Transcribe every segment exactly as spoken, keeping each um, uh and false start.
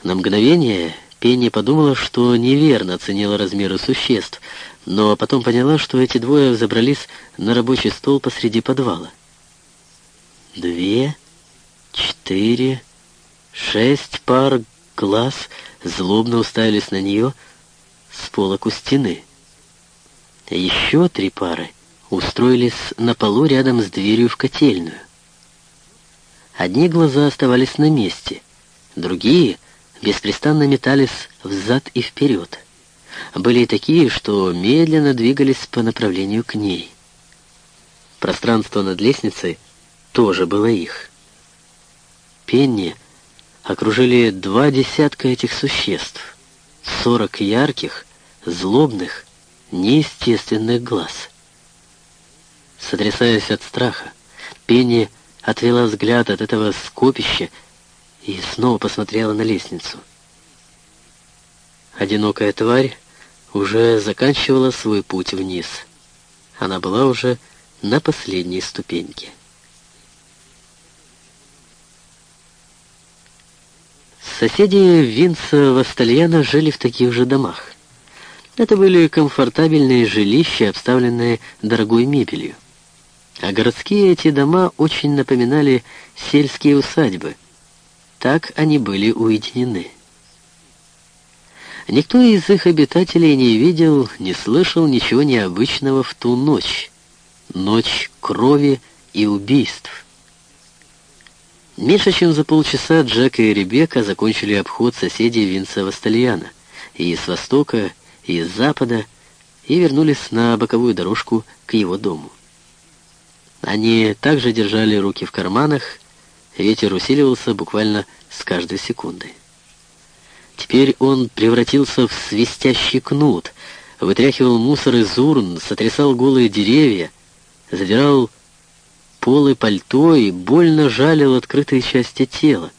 На мгновение Пенни подумала, что неверно оценила размеры существ, но потом поняла, что эти двое взобрались на рабочий стол посреди подвала. Две, четыре, шесть пар глаз злобно уставились на нее с полок у стены. Еще три пары устроились на полу рядом с дверью в котельную. Одни глаза оставались на месте, другие беспрестанно метались взад и вперед. Были и такие, что медленно двигались по направлению к ней. Пространство над лестницей тоже было их. Пенни окружили два десятка этих существ, сорок ярких, злобных, неестественных глаз. Сотрясаясь от страха, Пенни отвела взгляд от этого скопища и снова посмотрела на лестницу. Одинокая тварь уже заканчивала свой путь вниз. Она была уже на последней ступеньке. Соседи Винса Вастальяна жили в таких же домах. Это были комфортабельные жилища, обставленные дорогой мебелью. А городские эти дома очень напоминали сельские усадьбы. Так они были уединены. Никто из их обитателей не видел, не слышал ничего необычного в ту ночь. Ночь крови и убийств. Меньше чем за полчаса Джек и Ребекка закончили обход соседей Винса Вастальяна и с востока, и с запада, и вернулись на боковую дорожку к его дому. Они также держали руки в карманах, ветер усиливался буквально с каждой секундой. Теперь он превратился в свистящий кнут, вытряхивал мусор из урн, сотрясал голые деревья, задирал полы пальто и больно жалил открытые части тела.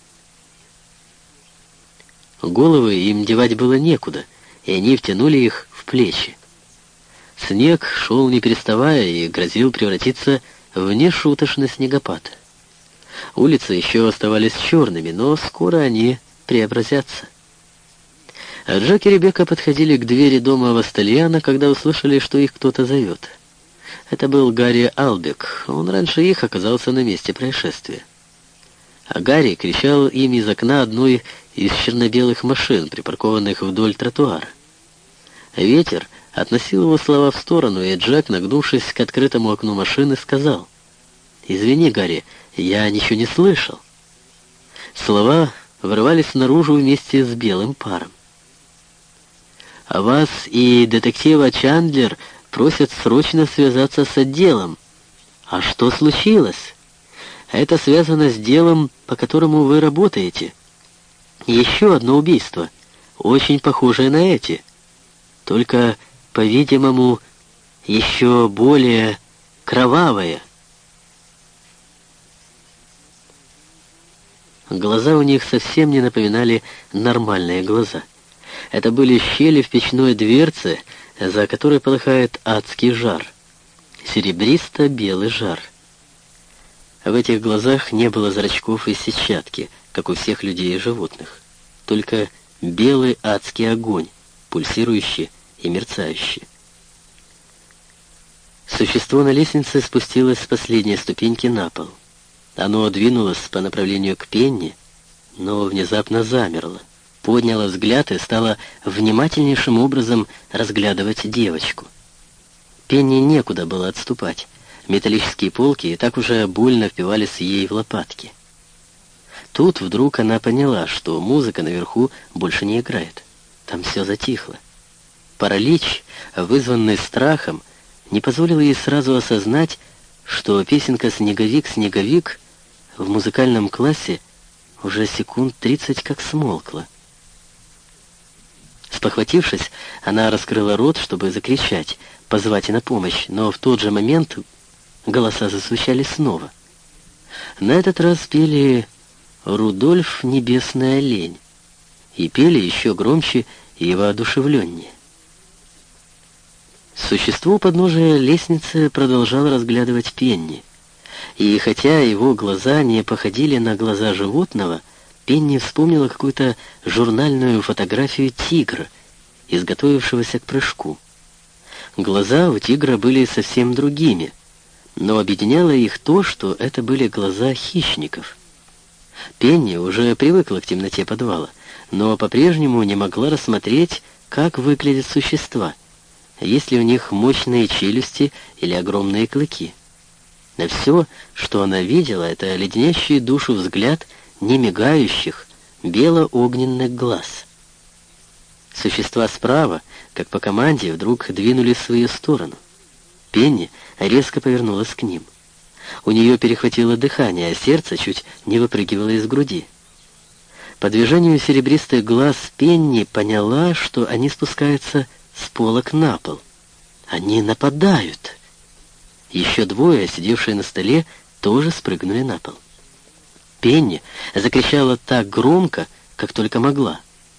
Головы им девать было некуда, и они втянули их в плечи. Снег шел не переставая и грозил превратиться в нешуточный снегопад. Улицы еще оставались черными, но скоро они преобразятся. А Джек и Ребекка подходили к двери дома Вастальяна, когда услышали, что их кто-то зовет. Это был Гарри Албек. Он раньше их оказался на месте происшествия. А Гарри кричал им из окна одной из черно-белых машин, припаркованных вдоль тротуара. Ветер относил его слова в сторону, и Джек, нагнувшись к открытому окну машины, сказал: «Извини, Гарри, я ничего не слышал». Слова вырывались наружу вместе с белым паром. «А вас и детектива Чандлер просят срочно связаться с отделом». «А что случилось?» «Это связано с делом, по которому вы работаете. Еще одно убийство, очень похожее на эти. Только, по-видимому, еще более кровавое». Глаза у них совсем не напоминали нормальные глаза. Это были щели в печной дверце, за которой полыхает адский жар. Серебристо-белый жар. В этих глазах не было зрачков и сетчатки, как у всех людей и животных. Только белый адский огонь, пульсирующий и мерцающий. Существо на лестнице спустилось с последней ступеньки на пол. Оно двинулось по направлению к Пенни, но внезапно замерло, подняло взгляд и стало внимательнейшим образом разглядывать девочку. Пенни некуда было отступать. Металлические полки и так уже больно впивались ей в лопатки. Тут вдруг она поняла, что музыка наверху больше не играет. Там все затихло. Паралич, вызванный страхом, не позволил ей сразу осознать, что песенка «Снеговик, снеговик» в музыкальном классе уже секунд тридцать как смолкла. Спохватившись, она раскрыла рот, чтобы закричать, позвать на помощь, но в тот же момент голоса зазвучали снова. На этот раз пели «Рудольф, небесная лень», и пели еще громче и воодушевленнее. Существо у подножия лестницы продолжало разглядывать Пенни, и хотя его глаза не походили на глаза животного, Пенни вспомнила какую-то журнальную фотографию тигра, изготовившегося к прыжку. Глаза у тигра были совсем другими, но объединяло их то, что это были глаза хищников. Пенни уже привыкла к темноте подвала, но по-прежнему не могла рассмотреть, как выглядят существа, есть ли у них мощные челюсти или огромные клыки. Но все, что она видела, это леденящий душу взгляд немигающих бело-огненных глаз. Существа справа, как по команде, вдруг двинулись в свою сторону. Пенни резко повернулась к ним. У нее перехватило дыхание, а сердце чуть не выпрыгивало из груди. По движению серебристых глаз Пенни поняла, что они спускаются с полок на пол. Они нападают. Еще двое, сидевшие на столе, тоже спрыгнули на пол. Пенни закричала так громко, как только могла.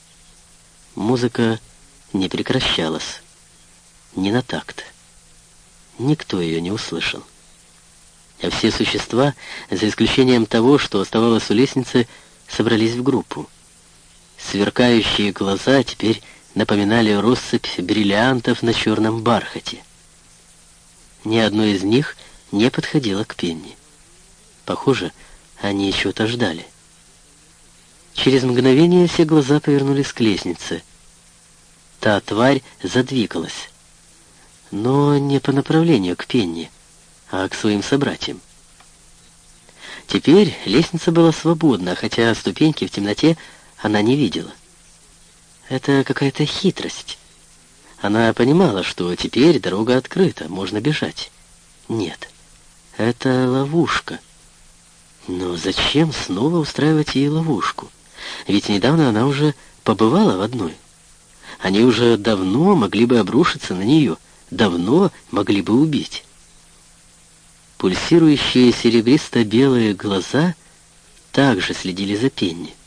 Музыка не прекращалась. Ни на такт. Никто ее не услышал. А все существа, за исключением того, что оставалось у лестницы, собрались в группу. Сверкающие глаза теперь напоминали россыпь бриллиантов на черном бархате. Ни одно из них не подходило к Пенни. Похоже, они чего-то ждали. Через мгновение все глаза повернулись к лестнице. Та тварь задвигалась, но не по направлению к Пенни, а к своим собратьям. Теперь лестница была свободна, хотя ступеньки в темноте она не видела. Это какая-то хитрость. Она понимала, что теперь дорога открыта, можно бежать. Нет, это ловушка. Но зачем снова устраивать ей ловушку? Ведь недавно она уже побывала в одной. Они уже давно могли бы обрушиться на нее, давно могли бы убить. Пульсирующие серебристо-белые глаза также следили за Пенни.